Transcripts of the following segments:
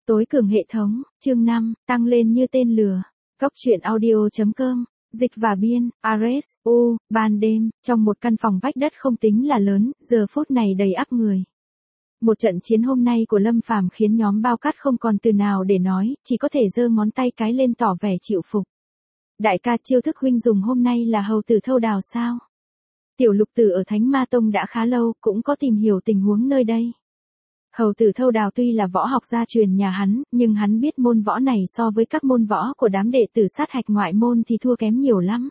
Tối cường hệ thống, chương 5, tăng lên như tên lửa. Cốc truyện audio.com, dịch và biên, Ares, ban đêm, trong một căn phòng vách đất không tính là lớn, giờ phút này đầy ắp người. Một trận chiến hôm nay của Lâm Phàm khiến nhóm bao cát không còn từ nào để nói, chỉ có thể giơ ngón tay cái lên tỏ vẻ chịu phục. Đại ca chiêu thức huynh dùng hôm nay là hầu tử thâu đào sao? Tiểu lục tử ở Thánh Ma Tông đã khá lâu, cũng có tìm hiểu tình huống nơi đây. Hầu tử thâu đào tuy là võ học gia truyền nhà hắn, nhưng hắn biết môn võ này so với các môn võ của đám đệ tử sát hạch ngoại môn thì thua kém nhiều lắm.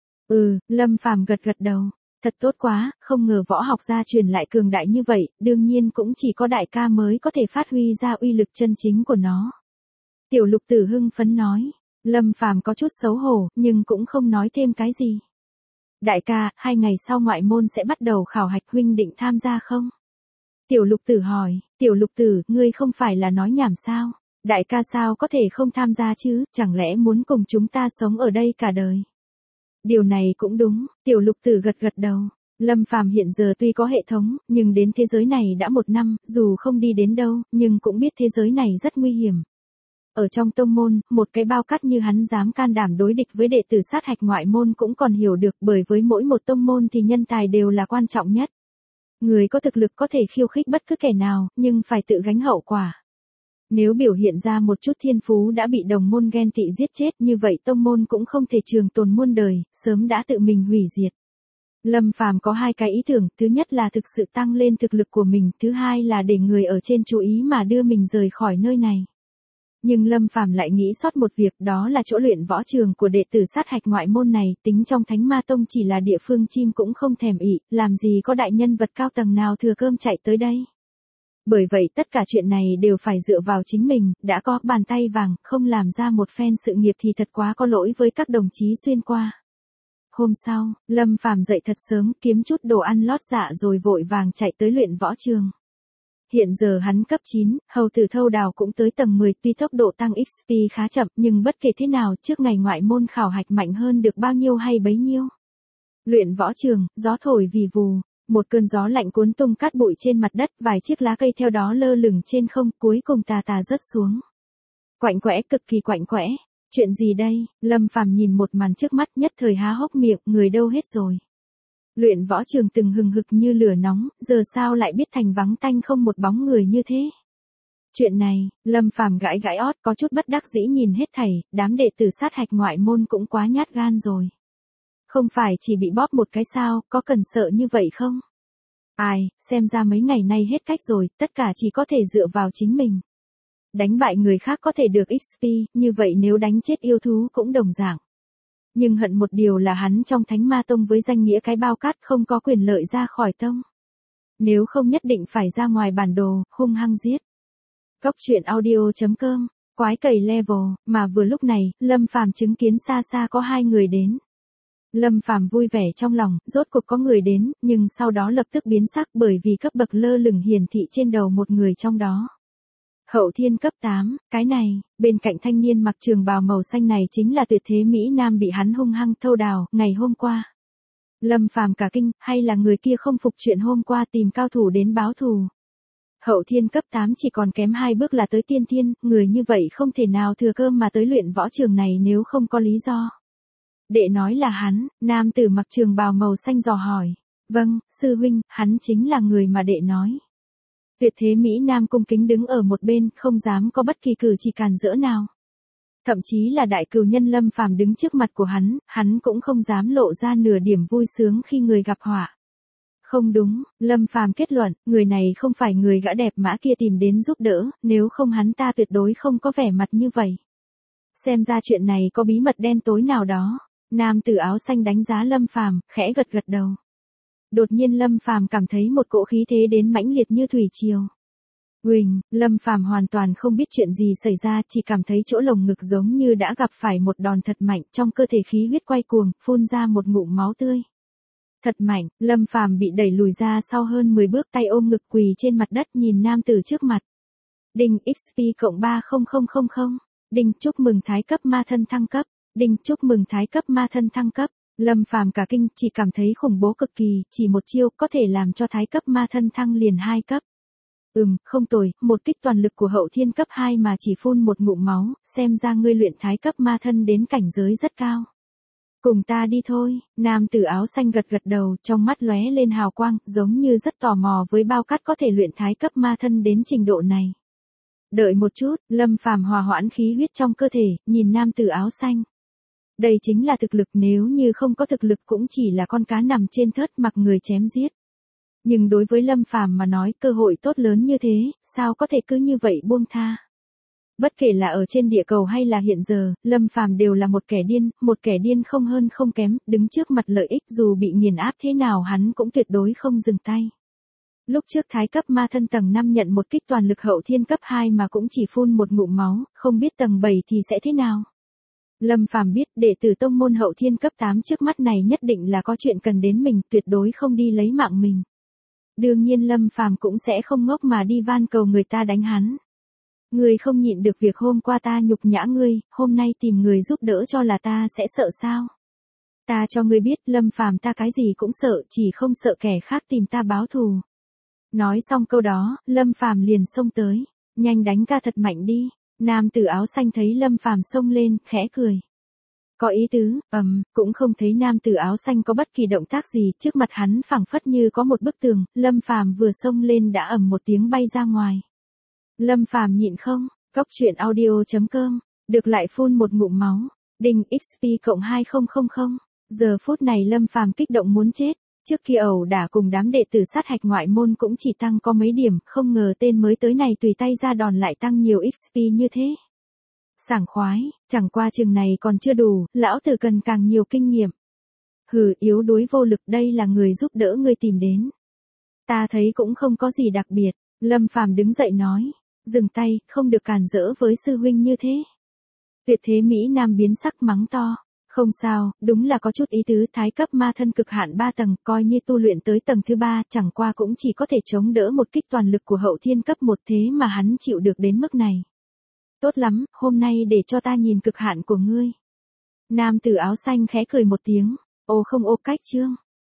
Lâm Phàm gật gật đầu. Thật tốt quá, không ngờ võ học gia truyền lại cường đại như vậy, đương nhiên cũng chỉ có đại ca mới có thể phát huy ra uy lực chân chính của nó. Tiểu lục tử hưng phấn nói. Lâm Phàm có chút xấu hổ, nhưng cũng không nói thêm cái gì. Đại ca, 2 ngày sau ngoại môn sẽ bắt đầu khảo hạch, huynh định tham gia không? Tiểu lục tử hỏi. Tiểu lục tử, ngươi không phải là nói nhảm sao? Đại ca sao có thể không tham gia chứ, chẳng lẽ muốn cùng chúng ta sống ở đây cả đời? Điều này cũng đúng, tiểu lục tử gật gật đầu. Lâm Phàm hiện giờ tuy có hệ thống, nhưng đến thế giới này đã 1 năm, dù không đi đến đâu, nhưng cũng biết thế giới này rất nguy hiểm. Ở trong tông môn, một cái bao cát như hắn dám can đảm đối địch với đệ tử sát hạch ngoại môn cũng còn hiểu được, bởi với mỗi một tông môn thì nhân tài đều là quan trọng nhất. Người có thực lực có thể khiêu khích bất cứ kẻ nào, nhưng phải tự gánh hậu quả. Nếu biểu hiện ra một chút thiên phú đã bị đồng môn ghen tị giết chết, như vậy tông môn cũng không thể trường tồn muôn đời, sớm đã tự mình hủy diệt. Lâm Phàm có 2 cái ý tưởng, thứ nhất là thực sự tăng lên thực lực của mình, thứ hai là để người ở trên chú ý mà đưa mình rời khỏi nơi này. Nhưng Lâm Phàm lại nghĩ sót một việc, đó là chỗ luyện võ trường của đệ tử sát hạch ngoại môn này, tính trong Thánh Ma Tông chỉ là địa phương chim cũng không thèm ị, làm gì có đại nhân vật cao tầng nào thừa cơm chạy tới đây. Bởi vậy tất cả chuyện này đều phải dựa vào chính mình, đã có bàn tay vàng, không làm ra một phen sự nghiệp thì thật quá có lỗi với các đồng chí xuyên qua. Hôm sau, Lâm Phàm dậy thật sớm, kiếm chút đồ ăn lót dạ rồi vội vàng chạy tới luyện võ trường. Hiện giờ hắn cấp 9, hầu tử thâu đào cũng tới tầng 10, tuy tốc độ tăng XP khá chậm, nhưng bất kể thế nào trước ngày ngoại môn khảo hạch mạnh hơn được bao nhiêu hay bấy nhiêu. Luyện võ trường, gió thổi vì vù, một cơn gió lạnh cuốn tung cát bụi trên mặt đất, vài chiếc lá cây theo đó lơ lửng trên không, cuối cùng tà tà rớt xuống. Quạnh quẽ, cực kỳ quạnh quẽ. Chuyện gì đây? Lâm Phàm nhìn một màn trước mắt nhất thời há hốc miệng, người đâu hết rồi. Luyện võ trường từng hừng hực như lửa nóng, giờ sao lại biết thành vắng tanh không một bóng người như thế? Chuyện này, Lâm Phàm gãi gãi ót, có chút bất đắc dĩ nhìn hết thảy, đám đệ tử sát hạch ngoại môn cũng quá nhát gan rồi. Không phải chỉ bị bóp một cái sao, có cần sợ như vậy không? Ai, xem ra mấy ngày nay hết cách rồi, tất cả chỉ có thể dựa vào chính mình. Đánh bại người khác có thể được XP, như vậy nếu đánh chết yêu thú cũng đồng dạng. Nhưng hận một điều là hắn trong Thánh Ma Tông với danh nghĩa cái bao cát không có quyền lợi ra khỏi tông. Nếu không nhất định phải ra ngoài bản đồ, hung hăng giết. Cốc truyện audio.com, quái cày level, mà vừa lúc này, Lâm Phàm chứng kiến xa xa có 2 người đến. Lâm Phàm vui vẻ trong lòng, rốt cuộc có người đến, nhưng sau đó lập tức biến sắc bởi vì cấp bậc lơ lửng hiển thị trên đầu một người trong đó. Hậu thiên cấp 8, cái này, bên cạnh thanh niên mặc trường bào màu xanh này chính là tuyệt thế Mỹ Nam bị hắn hung hăng thâu đào, ngày hôm qua. Lâm Phàm cả kinh, hay là người kia không phục chuyện hôm qua tìm cao thủ đến báo thù. Hậu thiên cấp 8 chỉ còn kém 2 bước là tới tiên thiên, người như vậy không thể nào thừa cơm mà tới luyện võ trường này nếu không có lý do. Đệ nói là hắn, nam tử mặc trường bào màu xanh dò hỏi. Vâng, sư huynh, hắn chính là người mà đệ nói. Tuyệt thế Mỹ Nam cung kính đứng ở một bên, không dám có bất kỳ cử chỉ càn rỡ nào. Thậm chí là đại cừu nhân Lâm Phàm đứng trước mặt của hắn cũng không dám lộ ra nửa điểm vui sướng khi người gặp họa. Không đúng, Lâm Phàm kết luận, người này không phải người gã đẹp mã kia tìm đến giúp đỡ, nếu không hắn ta tuyệt đối không có vẻ mặt như vậy. Xem ra chuyện này có bí mật đen tối nào đó. Nam tử áo xanh đánh giá Lâm Phàm, khẽ gật gật đầu. Đột nhiên Lâm Phàm cảm thấy một cỗ khí thế đến mãnh liệt như thủy triều. Huỳnh, Lâm Phàm hoàn toàn không biết chuyện gì xảy ra, chỉ cảm thấy chỗ lồng ngực giống như đã gặp phải một đòn thật mạnh, trong cơ thể khí huyết quay cuồng, phun ra một ngụm máu tươi. Thật mạnh, Lâm Phàm bị đẩy lùi ra sau hơn 10 bước, tay ôm ngực quỳ trên mặt đất nhìn nam tử trước mặt. Đinh XP cộng 30000. Đinh chúc mừng thái cấp ma thân thăng cấp. Đinh chúc mừng thái cấp ma thân thăng cấp. Lâm Phàm cả kinh, chỉ cảm thấy khủng bố cực kỳ, chỉ một chiêu có thể làm cho thái cấp ma thân thăng liền 2 cấp. Không tồi, một kích toàn lực của hậu thiên cấp 2 mà chỉ phun một ngụm máu, xem ra ngươi luyện thái cấp ma thân đến cảnh giới rất cao. Cùng ta đi thôi, nam tử áo xanh gật gật đầu, trong mắt lóe lên hào quang, giống như rất tò mò với bao cát có thể luyện thái cấp ma thân đến trình độ này. Đợi một chút, Lâm Phàm hòa hoãn khí huyết trong cơ thể, nhìn nam tử áo xanh. Đây chính là thực lực, nếu như không có thực lực cũng chỉ là con cá nằm trên thớt mặc người chém giết. Nhưng đối với Lâm Phàm mà nói, cơ hội tốt lớn như thế, sao có thể cứ như vậy buông tha. Bất kể là ở trên địa cầu hay là hiện giờ, Lâm Phàm đều là một kẻ điên không hơn không kém, đứng trước mặt lợi ích dù bị nghiền áp thế nào hắn cũng tuyệt đối không dừng tay. Lúc trước thái cấp ma thân tầng 5 nhận một kích toàn lực hậu thiên cấp 2 mà cũng chỉ phun một ngụm máu, không biết tầng 7 thì sẽ thế nào. Lâm Phàm biết đệ tử tông môn hậu thiên cấp 8 trước mắt này nhất định là có chuyện cần đến mình, tuyệt đối không đi lấy mạng mình. Đương nhiên Lâm Phàm cũng sẽ không ngốc mà đi van cầu người ta đánh hắn. Ngươi không nhịn được việc hôm qua ta nhục nhã ngươi, hôm nay tìm người giúp đỡ cho là ta sẽ sợ sao? Ta cho ngươi biết, Lâm Phàm ta cái gì cũng sợ, chỉ không sợ kẻ khác tìm ta báo thù. Nói xong câu đó, Lâm Phàm liền xông tới, nhanh đánh ca thật mạnh đi. Nam tử áo xanh thấy Lâm Phàm xông lên, khẽ cười. Có ý tứ, cũng không thấy nam tử áo xanh có bất kỳ động tác gì, trước mặt hắn phảng phất như có một bức tường, Lâm Phàm vừa xông lên đã ầm một tiếng bay ra ngoài. Lâm Phàm nhịn không, Góc truyện audio.com, được lại phun một ngụm máu, đinh XP cộng 2000, giờ phút này Lâm Phàm kích động muốn chết, trước khi ẩu đả cùng đám đệ tử sát hạch ngoại môn cũng chỉ tăng có mấy điểm, không ngờ tên mới tới này tùy tay ra đòn lại tăng nhiều XP như thế. Sảng khoái, chẳng qua chừng này còn chưa đủ, lão tử cần càng nhiều kinh nghiệm. Hừ, yếu đuối vô lực, đây là người giúp đỡ ngươi tìm đến. Ta thấy cũng không có gì đặc biệt, Lâm Phàm đứng dậy nói, dừng tay, không được cản rỡ với sư huynh như thế. Tuyệt thế Mỹ Nam biến sắc mắng to, không sao, đúng là có chút ý tứ, thái cấp ma thân cực hạn 3 tầng, coi như tu luyện tới tầng thứ 3, chẳng qua cũng chỉ có thể chống đỡ một kích toàn lực của hậu thiên cấp 1 thế mà hắn chịu được đến mức này. Tốt lắm, hôm nay để cho ta nhìn cực hạn của ngươi. Nam tử áo xanh khẽ cười một tiếng, ô không ô cách chương.